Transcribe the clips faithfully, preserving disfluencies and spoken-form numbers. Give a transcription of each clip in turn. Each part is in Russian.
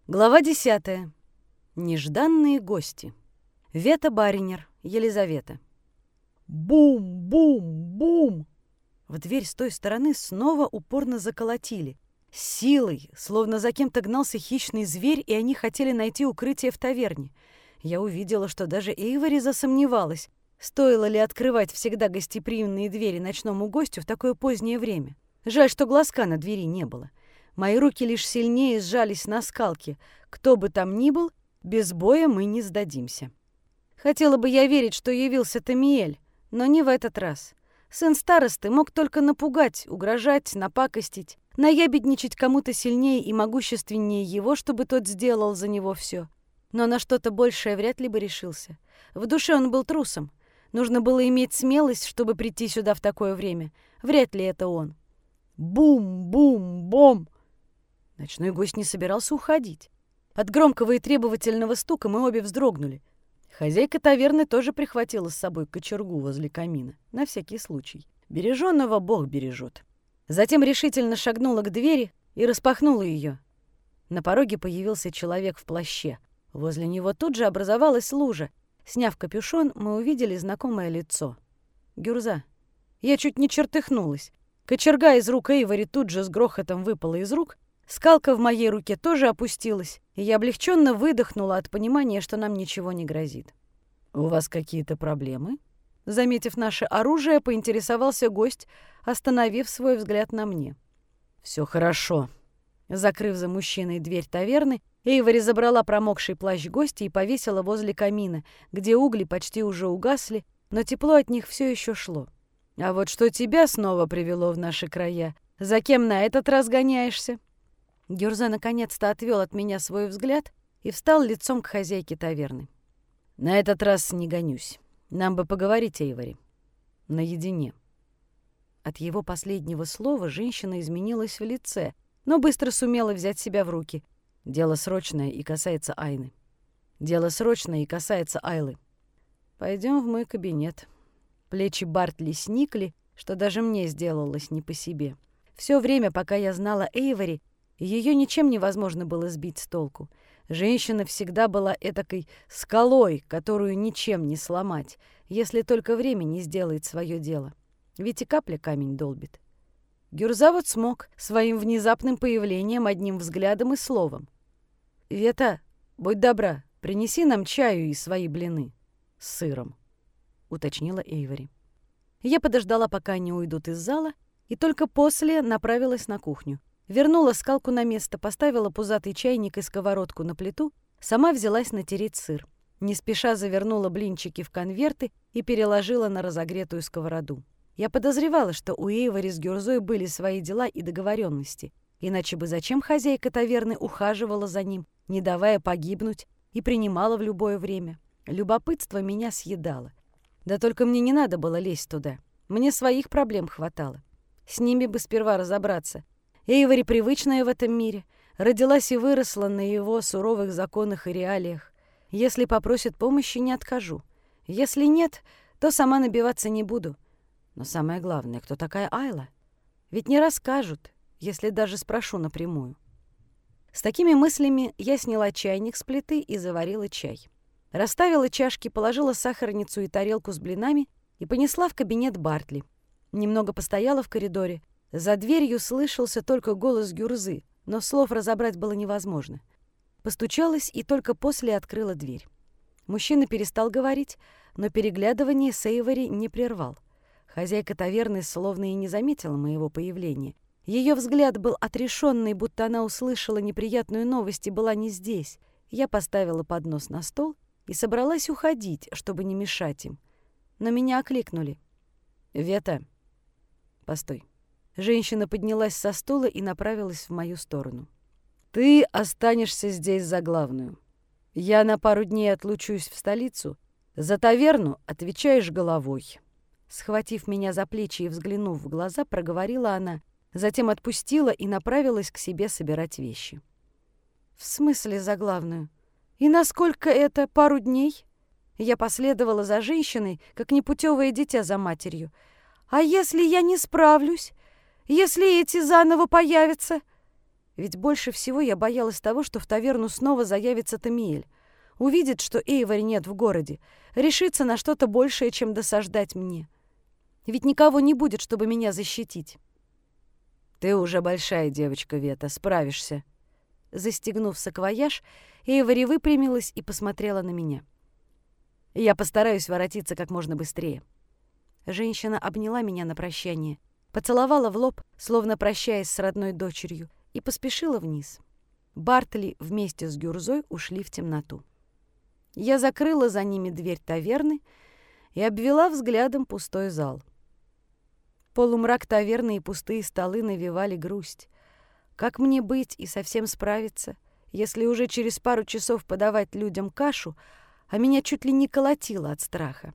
Глава десятая. Нежданные гости. Вета Баринер, Елизавета. Бум-бум-бум! В дверь с той стороны снова упорно заколотили. С силой, словно за кем-то гнался хищный зверь, и они хотели найти укрытие в таверне. Я увидела, что даже Эйвори засомневалась, стоило ли открывать всегда гостеприимные двери ночному гостю в такое позднее время. Жаль, что глазка на двери не было. Мои руки лишь сильнее сжались на скалке. Кто бы там ни был, без боя мы не сдадимся. Хотела бы я верить, что явился Тамиэль, но не в этот раз. Сын старосты мог только напугать, угрожать, напакостить, наябедничать кому-то сильнее и могущественнее его, чтобы тот сделал за него все. Но на что-то большее вряд ли бы решился. В душе он был трусом. Нужно было иметь смелость, чтобы прийти сюда в такое время. Вряд ли это он. Бум-бум-бом! Ночной гость не собирался уходить. От громкого и требовательного стука мы обе вздрогнули. Хозяйка таверны тоже прихватила с собой кочергу возле камина, на всякий случай. Береженного Бог бережет. Затем решительно шагнула к двери и распахнула ее. На пороге появился человек в плаще. Возле него тут же образовалась лужа. Сняв капюшон, мы увидели знакомое лицо. Гюрза. Я чуть не чертыхнулась. Кочерга из рук Эйвори тут же с грохотом выпала из рук. Скалка в моей руке тоже опустилась, и я облегченно выдохнула от понимания, что нам ничего не грозит. «У вас какие-то проблемы?» Заметив наше оружие, поинтересовался гость, остановив свой взгляд на мне. «Все хорошо». Закрыв за мужчиной дверь таверны, Эйвори забрала промокший плащ гостя и повесила возле камина, где угли почти уже угасли, но тепло от них все еще шло. «А вот что тебя снова привело в наши края? За кем на этот раз гоняешься?» Гюрза наконец-то отвел от меня свой взгляд и встал лицом к хозяйке таверны. «На этот раз не гонюсь. Нам бы поговорить, Эйвори. Наедине». От его последнего слова женщина изменилась в лице, но быстро сумела взять себя в руки. Дело срочное и касается Айны. Дело срочное и касается Айлы. Пойдем в мой кабинет. Плечи Бартли сникли, что даже мне сделалось не по себе. Все время, пока я знала Эйвори, ее ничем невозможно было сбить с толку. Женщина всегда была этакой скалой, которую ничем не сломать, если только время не сделает свое дело. Ведь и капля камень долбит. Гюрза вот смог своим внезапным появлением, одним взглядом и словом. «Вета, будь добра, принеси нам чаю и свои блины с сыром», — уточнила Эйвори. Я подождала, пока они уйдут из зала, и только после направилась на кухню. Вернула скалку на место, поставила пузатый чайник и сковородку на плиту, сама взялась натереть сыр. Не спеша завернула блинчики в конверты и переложила на разогретую сковороду. Я подозревала, что у Эйвори с Гюрзой были свои дела и договоренности, иначе бы зачем хозяйка таверны ухаживала за ним, не давая погибнуть, и принимала в любое время. Любопытство меня съедало. Да только мне не надо было лезть туда. Мне своих проблем хватало. С ними бы сперва разобраться. Эйвори, привычная в этом мире, родилась и выросла на его суровых законах и реалиях. Если попросит помощи, не откажу. Если нет, то сама набиваться не буду. Но самое главное, кто такая Айла? Ведь не расскажут, если даже спрошу напрямую. С такими мыслями я сняла чайник с плиты и заварила чай. Расставила чашки, положила сахарницу и тарелку с блинами и понесла в кабинет Бартли. Немного постояла в коридоре. За дверью слышался только голос Гюрзы, но слов разобрать было невозможно. Постучалась и только после открыла дверь. Мужчина перестал говорить, но переглядывание с Эйвори не прервал. Хозяйка таверны словно и не заметила моего появления. Ее взгляд был отрешенный, будто она услышала неприятную новость и была не здесь. Я поставила поднос на стол и собралась уходить, чтобы не мешать им. Но меня окликнули. «Вета, постой». Женщина поднялась со стула и направилась в мою сторону. «Ты останешься здесь за главную. Я на пару дней отлучусь в столицу. За таверну отвечаешь головой». Схватив меня за плечи и взглянув в глаза, проговорила она, затем отпустила и направилась к себе собирать вещи. «В смысле за главную? И насколько это пару дней?» Я последовала за женщиной, как непутевое дитя за матерью. «А если я не справлюсь? Если эти заново появятся?» Ведь больше всего я боялась того, что в таверну снова заявится Тамиэль. Увидит, что Эйвори нет в городе, решится на что-то большее, чем досаждать мне. Ведь никого не будет, чтобы меня защитить. «Ты уже большая девочка, Вета, справишься». Застегнув саквояж, Эйвори выпрямилась и посмотрела на меня. «Я постараюсь воротиться как можно быстрее». Женщина обняла меня на прощание, поцеловала в лоб, словно прощаясь с родной дочерью, и поспешила вниз. Бартли вместе с Гюрзой ушли в темноту. Я закрыла за ними дверь таверны и обвела взглядом пустой зал. Полумрак таверны и пустые столы навевали грусть. Как мне быть и совсем справиться, если уже через пару часов подавать людям кашу, а меня чуть ли не колотило от страха?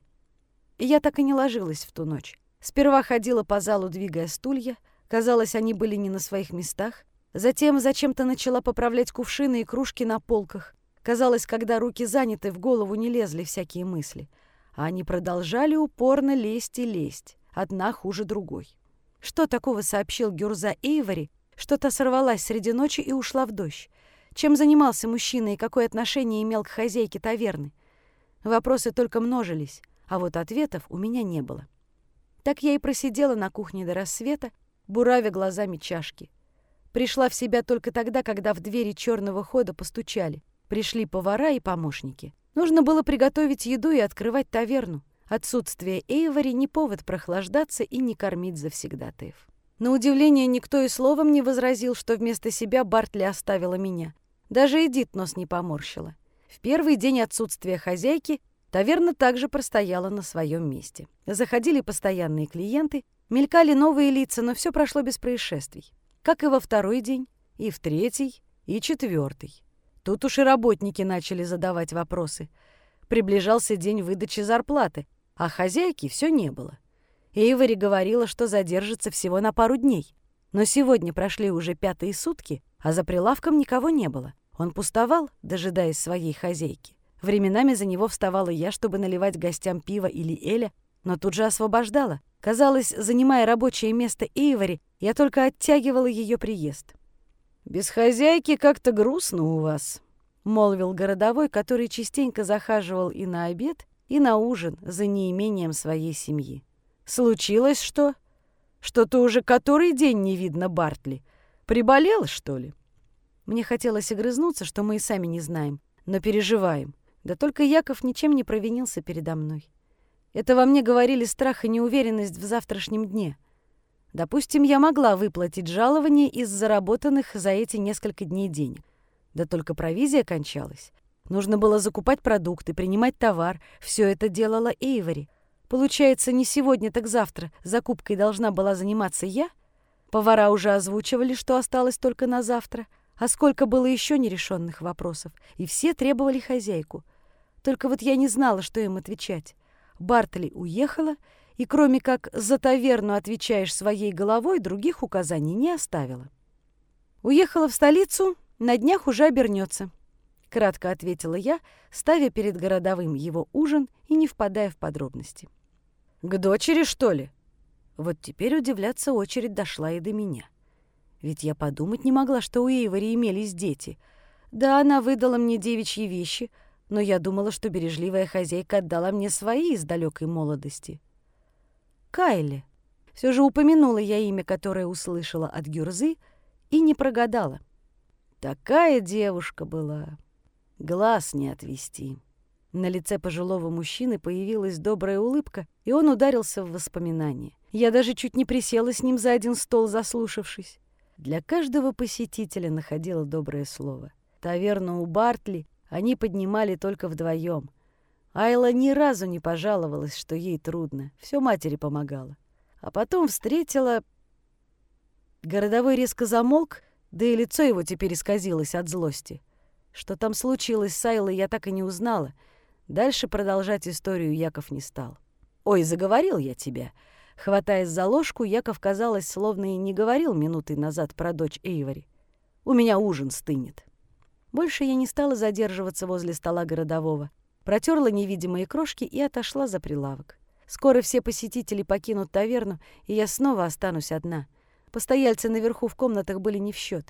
И я так и не ложилась в ту ночь. Сперва ходила по залу, двигая стулья. Казалось, они были не на своих местах. Затем зачем-то начала поправлять кувшины и кружки на полках. Казалось, когда руки заняты, в голову не лезли всякие мысли. А они продолжали упорно лезть и лезть. Одна хуже другой. Что такого сообщил Гюрза Эйвори, что та сорвалась среди ночи и ушла в дождь? Чем занимался мужчина и какое отношение имел к хозяйке таверны? Вопросы только множились, а вот ответов у меня не было. Так я и просидела на кухне до рассвета, буравя глазами чашки. Пришла в себя только тогда, когда в двери черного хода постучали. Пришли повара и помощники. Нужно было приготовить еду и открывать таверну. Отсутствие Эйвори не повод прохлаждаться и не кормить завсегдатаев. На удивление, никто и словом не возразил, что вместо себя Бартли оставила меня. Даже Эдит нос не поморщила. В первый день отсутствия хозяйки таверна также простояла на своем месте. Заходили постоянные клиенты, мелькали новые лица, но все прошло без происшествий. Как и во второй день, и в третий, и четвертый. Тут уж и работники начали задавать вопросы. Приближался день выдачи зарплаты, а хозяйки все не было. Эйвори говорила, что задержится всего на пару дней. Но сегодня прошли уже пятые сутки, а за прилавком никого не было. Он пустовал, дожидаясь своей хозяйки. Временами за него вставала я, чтобы наливать гостям пива или эля, но тут же освобождала. Казалось, занимая рабочее место Эйвори, я только оттягивала ее приезд. «Без хозяйки как-то грустно у вас», — молвил городовой, который частенько захаживал и на обед, и на ужин за неимением своей семьи. «Случилось что? Что-то уже который день не видно Бартли. Приболел, что ли?» Мне хотелось огрызнуться, что мы и сами не знаем, но переживаем. Да только Яков ничем не провинился передо мной. Это во мне говорили страх и неуверенность в завтрашнем дне. Допустим, я могла выплатить жалование из заработанных за эти несколько дней денег. Да только провизия кончалась. Нужно было закупать продукты, принимать товар. Все это делала Эйвори. Получается, не сегодня, так завтра закупкой должна была заниматься я? Повара уже озвучивали, что осталось только на завтра. А сколько было еще нерешенных вопросов. И все требовали хозяйку. Только вот я не знала, что им отвечать. Бартли уехала, и кроме как «за таверну отвечаешь своей головой», других указаний не оставила. «Уехала в столицу, на днях уже обернется», — кратко ответила я, ставя перед городовым его ужин и не впадая в подробности. «К дочери, что ли?» Вот теперь удивляться очередь дошла и до меня. Ведь я подумать не могла, что у Эйвори имелись дети. Да, она выдала мне девичьи вещи, но я думала, что бережливая хозяйка отдала мне свои из далекой молодости. Кайли. Все же упомянула я имя, которое услышала от Гюрзы, и не прогадала. Такая девушка была. Глаз не отвести. На лице пожилого мужчины появилась добрая улыбка, и он ударился в воспоминания. Я даже чуть не присела с ним за один стол, заслушавшись. Для каждого посетителя находила доброе слово. Таверну у Бартли они поднимали только вдвоем. Айла ни разу не пожаловалась, что ей трудно. Все матери помогала. А потом встретила... Городовой резко замолк, да и лицо его теперь исказилось от злости. Что там случилось с Айлой, я так и не узнала. Дальше продолжать историю Яков не стал. «Ой, заговорил я тебя». Хватаясь за ложку, Яков, казалось, словно и не говорил минутой назад про дочь Эйвори. «У меня ужин стынет». Больше я не стала задерживаться возле стола городового. Протерла невидимые крошки и отошла за прилавок. Скоро все посетители покинут таверну, и я снова останусь одна. Постояльцы наверху в комнатах были не в счет.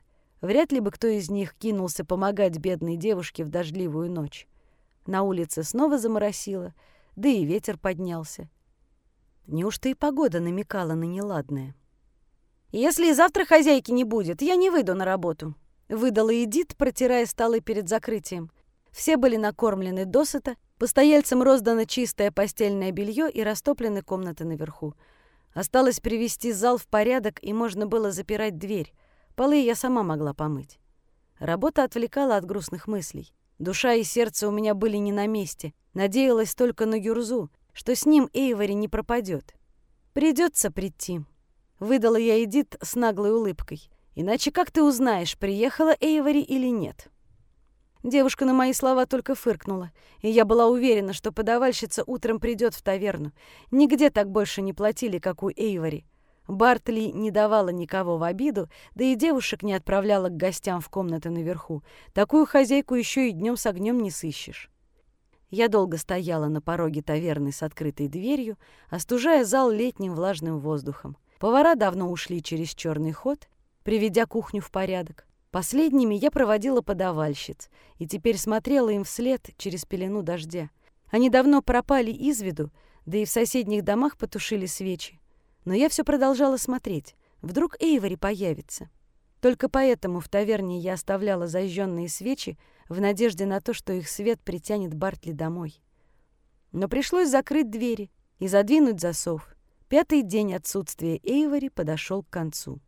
Вряд ли бы кто из них кинулся помогать бедной девушке в дождливую ночь. На улице снова заморосило, да и ветер поднялся. Неужто и погода намекала на неладное? «Если и завтра хозяйки не будет, я не выйду на работу», — выдала Эдит, протирая столы перед закрытием. Все были накормлены досыта, постояльцам роздано чистое постельное белье и растоплены комнаты наверху. Осталось привести зал в порядок, и можно было запирать дверь. Полы я сама могла помыть. Работа отвлекала от грустных мыслей. Душа и сердце у меня были не на месте. Надеялась только на Гюрзу, что с ним Эйвори не пропадет. «Придется прийти», — выдала я Эдит с наглой улыбкой. «Иначе как ты узнаешь, приехала Эйвори или нет?» Девушка на мои слова только фыркнула, и я была уверена, что подавальщица утром придет в таверну. Нигде так больше не платили, как у Эйвори. Бартли не давала никого в обиду, да и девушек не отправляла к гостям в комнаты наверху. Такую хозяйку еще и днем с огнем не сыщешь. Я долго стояла на пороге таверны с открытой дверью, остужая зал летним влажным воздухом. Повара давно ушли через черный ход, приведя кухню в порядок. Последними я проводила подавальщиц и теперь смотрела им вслед через пелену дождя. Они давно пропали из виду, да и в соседних домах потушили свечи. Но я все продолжала смотреть. Вдруг Эйвори появится. Только поэтому в таверне я оставляла зажженные свечи в надежде на то, что их свет притянет Бартли домой. Но пришлось закрыть двери и задвинуть засов. Пятый день отсутствия Эйвори подошел к концу.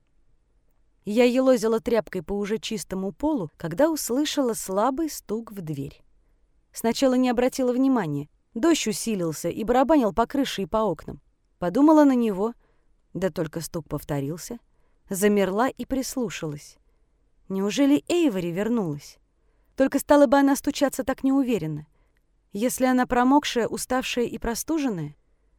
Я елозила тряпкой по уже чистому полу, когда услышала слабый стук в дверь. Сначала не обратила внимания. Дождь усилился и барабанил по крыше и по окнам. Подумала на него, да только стук повторился. Замерла и прислушалась. Неужели Эйвори вернулась? Только стала бы она стучаться так неуверенно. Если она промокшая, уставшая и простуженная?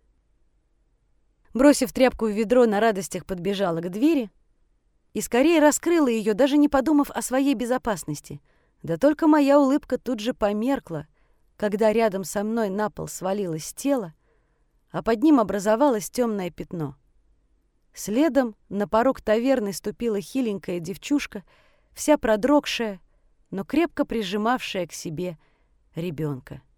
Бросив тряпку в ведро, на радостях подбежала к двери и скорее раскрыла ее, даже не подумав о своей безопасности. Да только моя улыбка тут же померкла, когда рядом со мной на пол свалилось тело, а под ним образовалось темное пятно. Следом на порог таверны ступила хиленькая девчушка, вся продрогшая, но крепко прижимавшая к себе ребенка.